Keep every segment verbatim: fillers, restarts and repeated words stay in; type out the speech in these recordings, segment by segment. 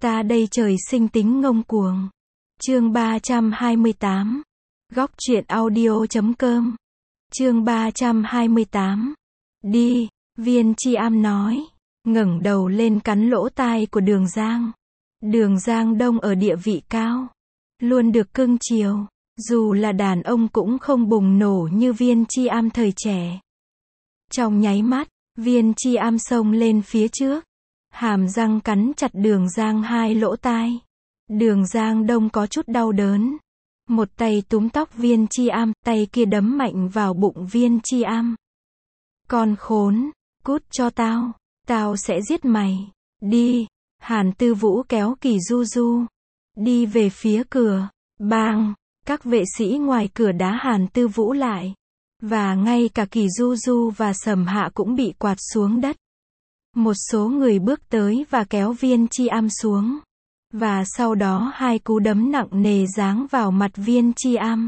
Ta đây trời sinh tính ngông cuồng. Chương ba trăm hai mươi tám. Góc truyện audio chấm com. Chương ba trăm hai mươi tám. Đi, Viên Chi Am nói, ngẩng đầu lên cắn lỗ tai của Đường Giang. Đường Giang Đông ở địa vị cao, luôn được cưng chiều, dù là đàn ông cũng không bùng nổ như Viên Chi Am thời trẻ. Trong nháy mắt, Viên Chi Am xông lên phía trước, hàm răng cắn chặt Đường Giang hai lỗ tai. Đường Giang Đông có chút đau đớn. Một tay túm tóc Viên Chi Am, tay kia đấm mạnh vào bụng Viên Chi Am. Con khốn, cút cho tao, tao sẽ giết mày. Đi, Hàn Tư Vũ kéo Kỳ Du Du đi về phía cửa. Bang, các vệ sĩ ngoài cửa đá Hàn Tư Vũ lại. Và ngay cả Kỳ Du Du và Sầm Hạ cũng bị quạt xuống đất. Một số người bước tới và kéo Viên Chi Am xuống. Và sau đó hai cú đấm nặng nề giáng vào mặt Viên Chi Am.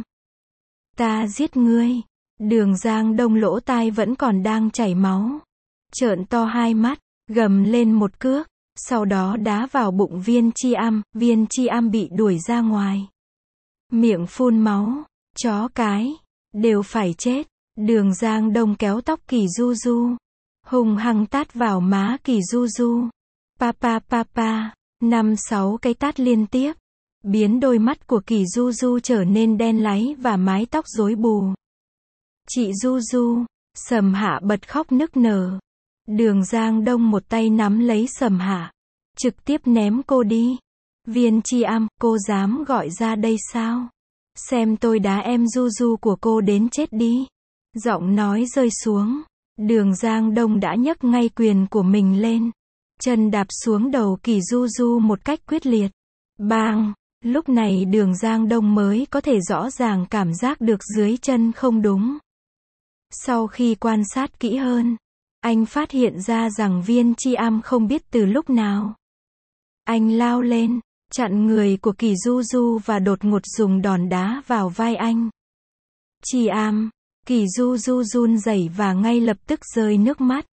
Ta giết ngươi. Đường Giang Đông lỗ tai vẫn còn đang chảy máu. Trợn to hai mắt, gầm lên một cước, sau đó đá vào bụng Viên Chi Am, Viên Chi Am bị đuổi ra ngoài. Miệng phun máu, chó cái, đều phải chết. Đường Giang Đông kéo tóc Kỳ Du Du, hung hăng tát vào má Kỳ Du Du. Pa pa pa pa, năm sáu cái tát liên tiếp, biến đôi mắt của Kỳ Du Du trở nên đen láy và mái tóc rối bù. Chị Du Du, Sầm Hạ bật khóc nức nở. Đường Giang Đông một tay nắm lấy Sầm Hạ, trực tiếp ném cô đi. Viên Chi Am, cô dám gọi ra đây sao? Xem tôi đá em Du Du của cô đến chết đi. Giọng nói rơi xuống, Đường Giang Đông đã nhấc ngay quyền của mình lên, chân đạp xuống đầu Kỳ Du Du một cách quyết liệt. Bang! Lúc này Đường Giang Đông mới có thể rõ ràng cảm giác được dưới chân không đúng. Sau khi quan sát kỹ hơn, anh phát hiện ra rằng Viên Chi Am không biết từ lúc nào. Anh lao lên, chặn người của Kỳ Du Du và đột ngột dùng đòn đá vào vai anh. Chi Am, Kỳ Du Du run rẩy và ngay lập tức rơi nước mắt.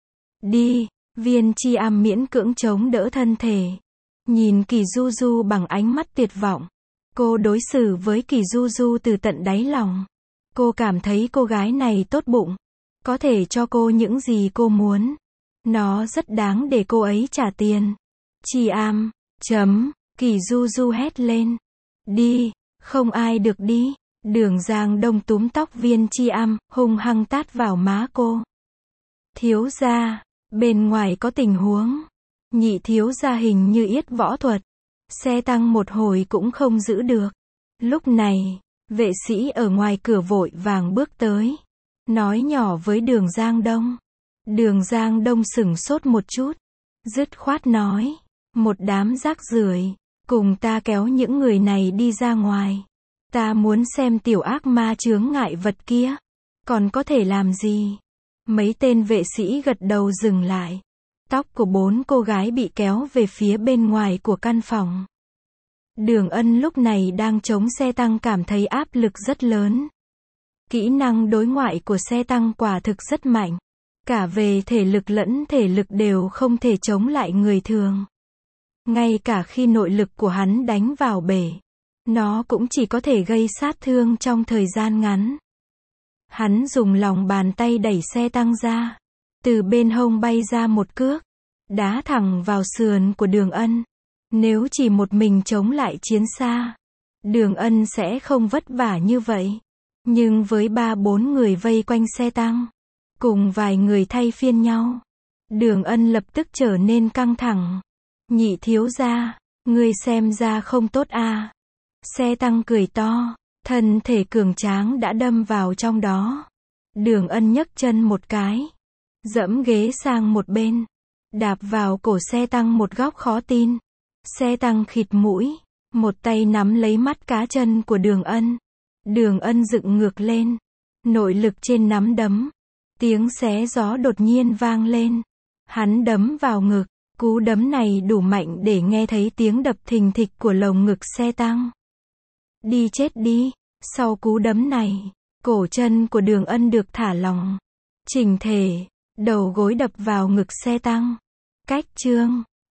Đi, Viên Chi Am miễn cưỡng chống đỡ thân thể. Nhìn Kỳ Du Du bằng ánh mắt tuyệt vọng. Cô đối xử với Kỳ Du Du từ tận đáy lòng. Cô cảm thấy cô gái này tốt bụng, có thể cho cô những gì cô muốn. Nó rất đáng để cô ấy trả tiền. Chi Am, chấm, Kỳ Du Du hét lên. Đi, không ai được đi. Đường Giang Đông túm tóc Viên Chi Am, hung hăng tát vào má cô. Thiếu gia, bên ngoài có tình huống. Nhị thiếu gia hình như yết võ thuật. Xe tăng một hồi cũng không giữ được. Lúc này, vệ sĩ ở ngoài cửa vội vàng bước tới, nói nhỏ với Đường Giang Đông. Đường Giang Đông sửng sốt một chút, dứt khoát nói, một đám rác rưởi, cùng ta kéo những người này đi ra ngoài. Ta muốn xem tiểu ác ma chướng ngại vật kia, còn có thể làm gì? Mấy tên vệ sĩ gật đầu dừng lại. Tóc của bốn cô gái bị kéo về phía bên ngoài của căn phòng. Đường Ân lúc này đang chống xe tăng cảm thấy áp lực rất lớn. Kỹ năng đối ngoại của xe tăng quả thực rất mạnh. Cả về thể lực lẫn thể lực đều không thể chống lại người thường. Ngay cả khi nội lực của hắn đánh vào bể, nó cũng chỉ có thể gây sát thương trong thời gian ngắn. Hắn dùng lòng bàn tay đẩy xe tăng ra. Từ bên hông bay ra một cước, đá thẳng vào sườn của Đường Ân. Nếu chỉ một mình chống lại chiến xa, Đường Ân sẽ không vất vả như vậy. Nhưng với ba bốn người vây quanh xe tăng, cùng vài người thay phiên nhau, Đường Ân lập tức trở nên căng thẳng. Nhị thiếu gia, ngươi xem ra không tốt à. Xe tăng cười to, thân thể cường tráng đã đâm vào trong đó. Đường Ân nhấc chân một cái, dẫm ghế sang một bên, đạp vào cổ xe tăng một góc khó tin. Xe tăng khịt mũi, một tay nắm lấy mắt cá chân của Đường Ân. Đường Ân dựng ngược lên, nội lực trên nắm đấm. Tiếng xé gió đột nhiên vang lên. Hắn đấm vào ngực, cú đấm này đủ mạnh để nghe thấy tiếng đập thình thịch của lồng ngực xe tăng. Đi chết đi. Sau cú đấm này, cổ chân của Đường Ân được thả lỏng, chỉnh thể, đầu gối đập vào ngực xe tăng. Cách chương